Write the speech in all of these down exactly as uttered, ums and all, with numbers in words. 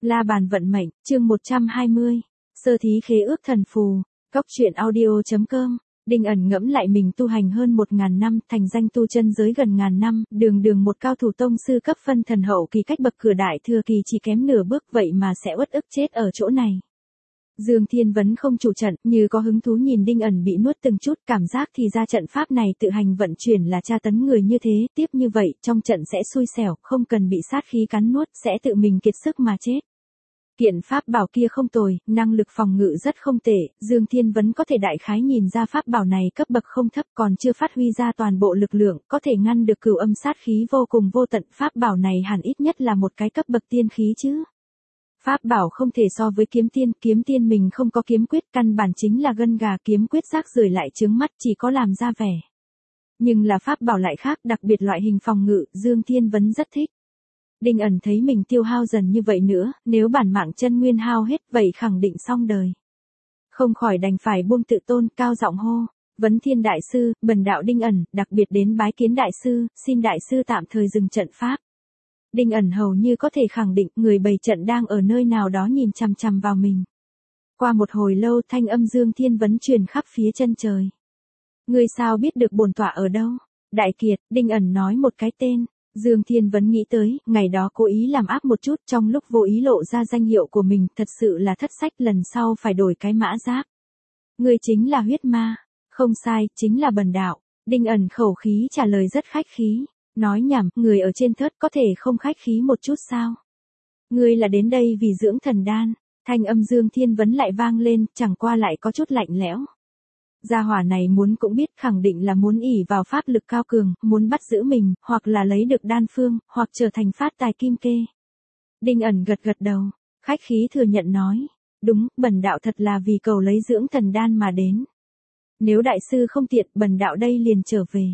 La bàn vận mệnh, chương một trăm hai mươi. Sơ thí khế ước thần phù. Cóc truyện audio.com. Đinh ẩn ngẫm lại mình tu hành hơn một ngàn năm, thành danh tu chân giới gần ngàn năm, đường đường một cao thủ tông sư cấp phân thần hậu kỳ cách bậc cửa đại thừa kỳ chỉ kém nửa bước, vậy mà sẽ uất ức chết ở chỗ này. Dương Thiên Vấn không chủ trận, như có hứng thú nhìn Đinh ẩn bị nuốt từng chút, cảm giác thì ra trận pháp này tự hành vận chuyển là tra tấn người như thế, tiếp như vậy, trong trận sẽ xui xẻo, không cần bị sát khí cắn nuốt, sẽ tự mình kiệt sức mà chết. Kiện pháp bảo kia không tồi, năng lực phòng ngự rất không tệ, Dương Thiên Vấn có thể đại khái nhìn ra pháp bảo này cấp bậc không thấp, còn chưa phát huy ra toàn bộ lực lượng, có thể ngăn được cửu âm sát khí vô cùng vô tận, pháp bảo này hẳn ít nhất là một cái cấp bậc tiên khí chứ. Pháp bảo không thể so với kiếm tiên, kiếm tiên mình không có kiếm quyết, căn bản chính là gân gà, kiếm quyết rác rưởi lại chướng mắt, chỉ có làm ra vẻ. Nhưng là pháp bảo lại khác, đặc biệt loại hình phòng ngự, Dương Thiên Vấn rất thích. Đinh ẩn thấy mình tiêu hao dần như vậy nữa, nếu bản mạng chân nguyên hao hết vậy khẳng định xong đời. Không khỏi đành phải buông tự tôn, cao giọng hô, Vấn Thiên đại sư, bần đạo Đinh ẩn, đặc biệt đến bái kiến đại sư, xin đại sư tạm thời dừng trận pháp. Đinh ẩn hầu như có thể khẳng định người bày trận đang ở nơi nào đó nhìn chằm chằm vào mình. Qua một hồi lâu thanh âm Dương Thiên Vấn truyền khắp phía chân trời. Ngươi sao biết được bổn tọa ở đâu? Đại Kiệt, Đinh ẩn nói một cái tên. Dương Thiên Vấn nghĩ tới, ngày đó cố ý làm áp một chút, trong lúc vô ý lộ ra danh hiệu của mình, thật sự là thất sách, lần sau phải đổi cái mã giáp. Ngươi chính là huyết ma. Không sai, chính là bần đạo. Đinh ẩn khẩu khí trả lời rất khách khí. Nói nhảm, người ở trên thớt có thể không khách khí một chút sao? Ngươi là đến đây vì dưỡng thần đan. Thanh âm Dương Thiên Vấn lại vang lên, chẳng qua lại có chút lạnh lẽo. Gia hỏa này muốn cũng biết, khẳng định là muốn ỷ vào pháp lực cao cường, muốn bắt giữ mình, hoặc là lấy được đan phương, hoặc trở thành phát tài kim kê. Đinh ẩn gật gật đầu, khách khí thừa nhận nói, đúng, bần đạo thật là vì cầu lấy dưỡng thần đan mà đến. Nếu đại sư không tiện, bần đạo đây liền trở về.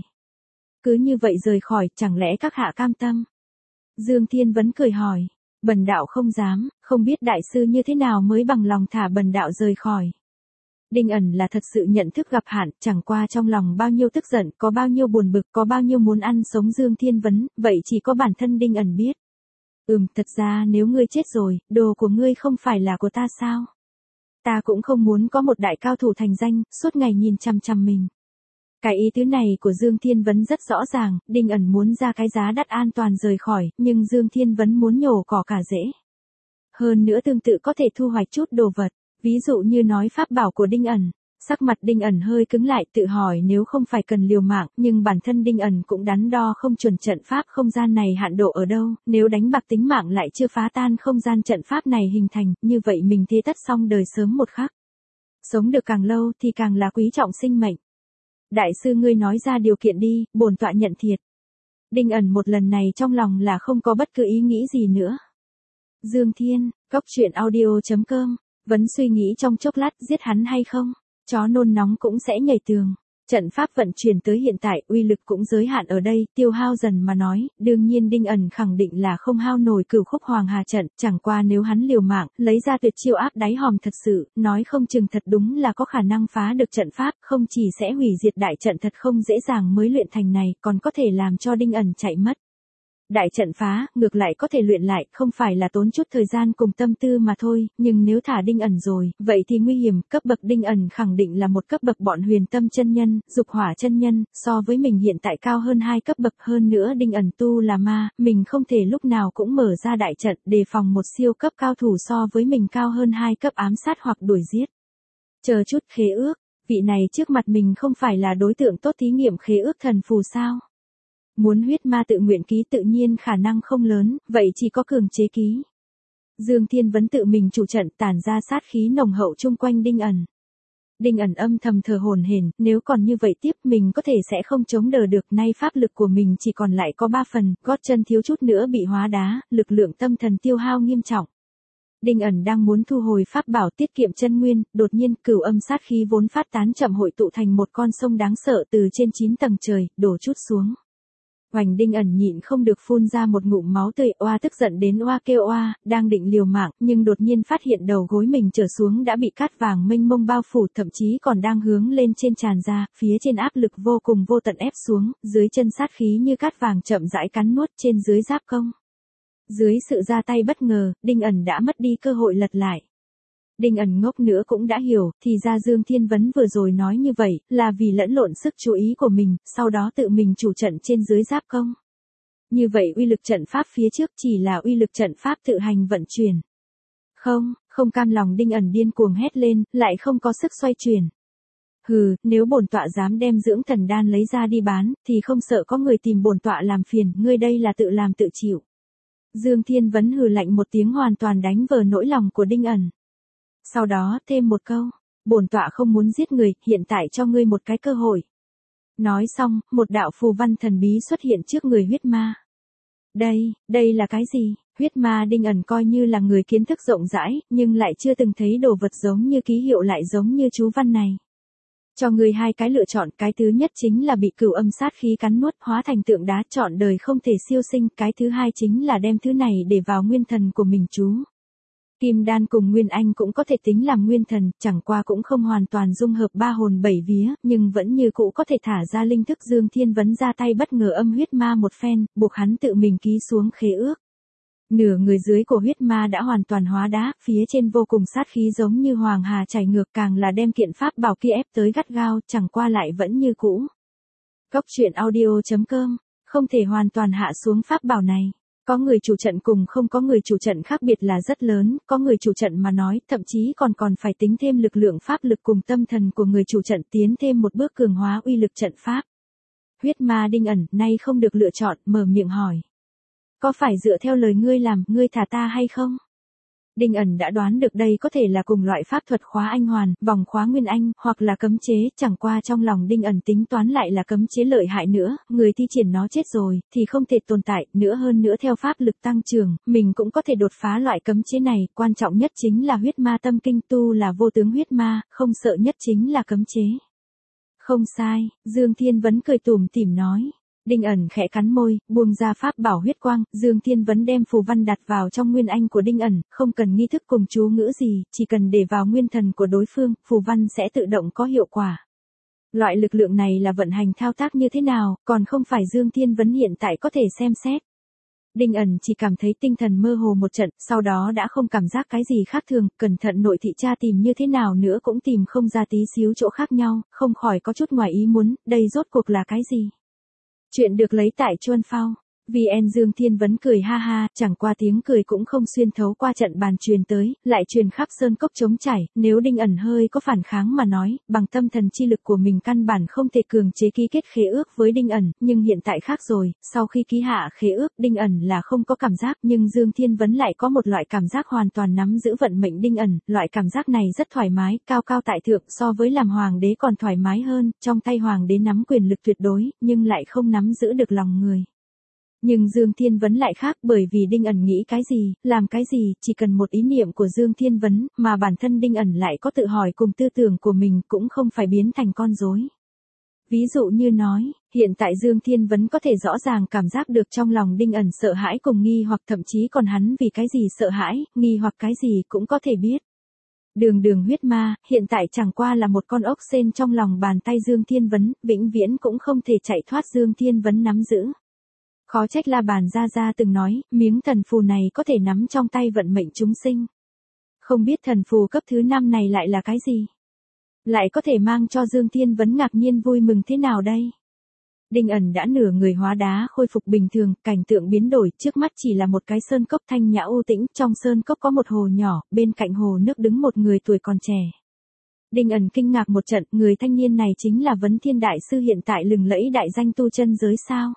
Cứ như vậy rời khỏi, chẳng lẽ các hạ cam tâm? Dương Thiên Vấn cười hỏi, bần đạo không dám, không biết đại sư như thế nào mới bằng lòng thả bần đạo rời khỏi. Đinh ẩn là thật sự nhận thức gặp hạn, chẳng qua trong lòng bao nhiêu tức giận, có bao nhiêu buồn bực, có bao nhiêu muốn ăn sống Dương Thiên Vấn, vậy chỉ có bản thân Đinh ẩn biết. Ừm, thật ra nếu ngươi chết rồi, đồ của ngươi không phải là của ta sao? Ta cũng không muốn có một đại cao thủ thành danh, suốt ngày nhìn chằm chằm mình. Cái ý tứ này của Dương Thiên Vấn rất rõ ràng, Đinh ẩn muốn ra cái giá đắt an toàn rời khỏi, nhưng Dương Thiên Vấn muốn nhổ cỏ cả rễ. Hơn nữa tương tự có thể thu hoạch chút đồ vật. Ví dụ như nói pháp bảo của Đinh ẩn, sắc mặt Đinh ẩn hơi cứng lại, tự hỏi nếu không phải cần liều mạng, nhưng bản thân Đinh ẩn cũng đắn đo không chuẩn trận pháp không gian này hạn độ ở đâu, nếu đánh bạc tính mạng lại chưa phá tan không gian trận pháp này hình thành, như vậy mình thế tất xong đời sớm một khắc. Sống được càng lâu thì càng là quý trọng sinh mệnh. Đại sư ngươi nói ra điều kiện đi, bổn tọa nhận thiệt. Đinh ẩn một lần này trong lòng là không có bất cứ ý nghĩ gì nữa. Dương Thiên, Cóc truyện audio.com. Vẫn suy nghĩ trong chốc lát giết hắn hay không, chó nôn nóng cũng sẽ nhảy tường. Trận pháp vận chuyển tới hiện tại, uy lực cũng giới hạn ở đây, tiêu hao dần mà nói, đương nhiên Đinh ẩn khẳng định là không hao nổi cửu khúc hoàng hà trận, chẳng qua nếu hắn liều mạng, lấy ra tuyệt chiêu áp đáy hòm thật sự, nói không chừng thật đúng là có khả năng phá được trận pháp, không chỉ sẽ hủy diệt đại trận thật không dễ dàng mới luyện thành này, còn có thể làm cho Đinh ẩn chạy mất. Đại trận phá, ngược lại có thể luyện lại, không phải là tốn chút thời gian cùng tâm tư mà thôi, nhưng nếu thả Đinh ẩn rồi, vậy thì nguy hiểm, cấp bậc Đinh ẩn khẳng định là một cấp bậc bọn huyền tâm chân nhân, dục hỏa chân nhân, so với mình hiện tại cao hơn hai cấp bậc, hơn nữa Đinh ẩn tu là ma, mình không thể lúc nào cũng mở ra đại trận, đề phòng một siêu cấp cao thủ so với mình cao hơn hai cấp ám sát hoặc đuổi giết. Chờ chút, khế ước, vị này trước mặt mình không phải là đối tượng tốt thí nghiệm khế ước thần phù sao? Muốn huyết ma tự nguyện ký tự nhiên khả năng không lớn, vậy chỉ có cường chế ký. Dương Thiên Vấn tự mình chủ trận tản ra sát khí nồng hậu chung quanh Đinh ẩn. Đinh ẩn âm thầm thở hổn hển, nếu còn như vậy tiếp mình có thể sẽ không chống đỡ được, nay pháp lực của mình chỉ còn lại có ba phần, gót chân thiếu chút nữa bị hóa đá, lực lượng tâm thần tiêu hao nghiêm trọng. Đinh ẩn đang muốn thu hồi pháp bảo tiết kiệm chân nguyên, đột nhiên cửu âm sát khí vốn phát tán chậm hội tụ thành một con sông đáng sợ từ trên chín tầng trời, đổ chút xuống. Hoành Đinh ẩn nhịn không được phun ra một ngụm máu tươi, oa tức giận đến oa kêu oa, đang định liều mạng, nhưng đột nhiên phát hiện đầu gối mình trở xuống đã bị cát vàng mênh mông bao phủ, thậm chí còn đang hướng lên trên tràn ra, phía trên áp lực vô cùng vô tận ép xuống, dưới chân sát khí như cát vàng chậm rãi cắn nuốt trên dưới giáp công. Dưới sự ra tay bất ngờ, Đinh ẩn đã mất đi cơ hội lật lại. Đinh ẩn ngốc nữa cũng đã hiểu, thì ra Dương Thiên Vấn vừa rồi nói như vậy, là vì lẫn lộn sức chú ý của mình, sau đó tự mình chủ trận trên dưới giáp công. Như vậy uy lực trận pháp phía trước chỉ là uy lực trận pháp tự hành vận chuyển. Không, không cam lòng Đinh ẩn điên cuồng hét lên, lại không có sức xoay chuyển. Hừ, nếu bổn tọa dám đem dưỡng thần đan lấy ra đi bán, thì không sợ có người tìm bổn tọa làm phiền, ngươi đây là tự làm tự chịu. Dương Thiên Vấn hừ lạnh một tiếng hoàn toàn đánh vờ nỗi lòng của Đinh ẩn. Sau đó thêm một câu, bổn tọa không muốn giết người, hiện tại cho ngươi một cái cơ hội. Nói xong, một đạo phù văn thần bí xuất hiện trước người huyết ma. Đây, đây là cái gì? Huyết ma Đinh ẩn coi như là người kiến thức rộng rãi, nhưng lại chưa từng thấy đồ vật giống như ký hiệu lại giống như chú văn này. Cho ngươi hai cái lựa chọn, cái thứ nhất chính là bị cửu âm sát khí cắn nuốt hóa thành tượng đá trọn đời không thể siêu sinh, cái thứ hai chính là đem thứ này để vào nguyên thần của mình chú. Kim đan cùng Nguyên Anh cũng có thể tính làm nguyên thần, chẳng qua cũng không hoàn toàn dung hợp ba hồn bảy vía, nhưng vẫn như cũ có thể thả ra linh thức. Dương Thiên Vấn ra tay bất ngờ âm huyết ma một phen, buộc hắn tự mình ký xuống khế ước. Nửa người dưới của huyết ma đã hoàn toàn hóa đá, phía trên vô cùng sát khí giống như hoàng hà chảy ngược, càng là đem kiện pháp bảo kia ép tới gắt gao, chẳng qua lại vẫn như cũ. Cốc truyện audio chấm com, không thể hoàn toàn hạ xuống pháp bảo này. Có người chủ trận cùng không có người chủ trận khác biệt là rất lớn, có người chủ trận mà nói, thậm chí còn còn phải tính thêm lực lượng pháp lực cùng tâm thần của người chủ trận tiến thêm một bước cường hóa uy lực trận pháp. Huyết ma Đinh ẩn, nay không được lựa chọn, mở miệng hỏi. Có phải dựa theo lời ngươi làm, ngươi thả ta hay không? Đinh ẩn đã đoán được đây có thể là cùng loại pháp thuật khóa anh hoàn, vòng khóa nguyên anh, hoặc là cấm chế, chẳng qua trong lòng Đinh ẩn tính toán lại là cấm chế lợi hại nữa, người thi triển nó chết rồi, thì không thể tồn tại, nữa hơn nữa theo pháp lực tăng trưởng, mình cũng có thể đột phá loại cấm chế này, quan trọng nhất chính là huyết ma tâm kinh tu là vô tướng huyết ma, không sợ nhất chính là cấm chế. Không sai, Dương Thiên Vấn cười tủm tỉm nói. Đinh ẩn khẽ cắn môi, buông ra pháp bảo huyết quang, Dương Thiên Vấn đem phù văn đặt vào trong nguyên anh của Đinh ẩn, không cần nghi thức cùng chú ngữ gì, chỉ cần để vào nguyên thần của đối phương, phù văn sẽ tự động có hiệu quả. Loại lực lượng này là vận hành thao tác như thế nào, còn không phải Dương Thiên Vấn hiện tại có thể xem xét. Đinh ẩn chỉ cảm thấy tinh thần mơ hồ một trận, sau đó đã không cảm giác cái gì khác thường, cẩn thận nội thị tra tìm như thế nào nữa cũng tìm không ra tí xíu chỗ khác nhau, không khỏi có chút ngoài ý muốn, đây rốt cuộc là cái gì? Chuyện được lấy tại Chuan Phao. vê en Dương Thiên Vấn cười ha ha, chẳng qua tiếng cười cũng không xuyên thấu qua trận bàn truyền tới, lại truyền khắp sơn cốc trống trải, nếu Đinh ẩn hơi có phản kháng mà nói, bằng tâm thần chi lực của mình căn bản không thể cường chế ký kết khế ước với Đinh ẩn, nhưng hiện tại khác rồi, sau khi ký hạ khế ước, Đinh ẩn là không có cảm giác, nhưng Dương Thiên Vấn lại có một loại cảm giác hoàn toàn nắm giữ vận mệnh Đinh ẩn, loại cảm giác này rất thoải mái, cao cao tại thượng, so với làm hoàng đế còn thoải mái hơn, trong tay hoàng đế nắm quyền lực tuyệt đối, nhưng lại không nắm giữ được lòng người. Nhưng Dương Thiên Vấn lại khác, bởi vì Đinh ẩn nghĩ cái gì, làm cái gì, chỉ cần một ý niệm của Dương Thiên Vấn, mà bản thân Đinh ẩn lại có tự hỏi cùng tư tưởng của mình, cũng không phải biến thành con rối. Ví dụ như nói, hiện tại Dương Thiên Vấn có thể rõ ràng cảm giác được trong lòng Đinh ẩn sợ hãi cùng nghi hoặc, thậm chí còn hắn vì cái gì sợ hãi, nghi hoặc cái gì cũng có thể biết. Đường đường huyết ma, hiện tại chẳng qua là một con ốc sên trong lòng bàn tay Dương Thiên Vấn, vĩnh viễn cũng không thể chạy thoát Dương Thiên Vấn nắm giữ. Khó trách La Bàn Gia Gia từng nói, miếng thần phù này có thể nắm trong tay vận mệnh chúng sinh. Không biết thần phù cấp thứ năm này lại là cái gì? Lại có thể mang cho Dương Thiên Vấn ngạc nhiên vui mừng thế nào đây? Đinh ẩn đã nửa người hóa đá khôi phục bình thường, cảnh tượng biến đổi, trước mắt chỉ là một cái sơn cốc thanh nhã u tĩnh, trong sơn cốc có một hồ nhỏ, bên cạnh hồ nước đứng một người tuổi còn trẻ. Đinh ẩn kinh ngạc một trận, người thanh niên này chính là Vấn Thiên Đại Sư hiện tại lừng lẫy đại danh tu chân giới sao?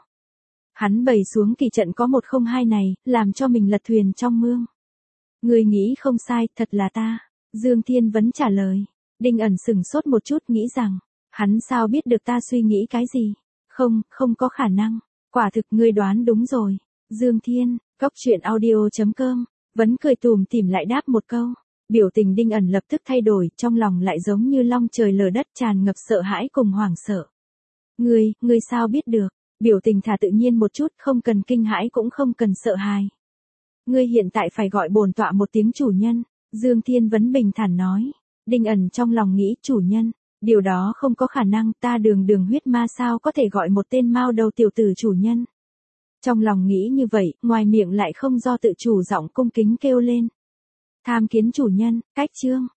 Hắn bày xuống kỳ trận có một không hai này, làm cho mình lật thuyền trong mương. Người nghĩ không sai, thật là ta. Dương Thiên Vấn trả lời. Đinh ẩn sửng sốt một chút nghĩ rằng, hắn sao biết được ta suy nghĩ cái gì? Không, không có khả năng. Quả thực ngươi đoán đúng rồi. Dương Thiên, cốc truyện audio chấm com, Vấn cười tùm tìm lại đáp một câu. Biểu tình Đinh ẩn lập tức thay đổi, trong lòng lại giống như long trời lở đất tràn ngập sợ hãi cùng hoảng sợ. Ngươi, ngươi sao biết được? Biểu tình thả tự nhiên một chút, không cần kinh hãi cũng không cần sợ hãi. Ngươi hiện tại phải gọi bổn tọa một tiếng chủ nhân, Dương Thiên Vấn bình thản nói. Đinh ẩn trong lòng nghĩ chủ nhân, điều đó không có khả năng, ta đường đường huyết ma sao có thể gọi một tên mao đầu tiểu tử chủ nhân. Trong lòng nghĩ như vậy, ngoài miệng lại không do tự chủ giọng cung kính kêu lên. Tham kiến chủ nhân, cách chương.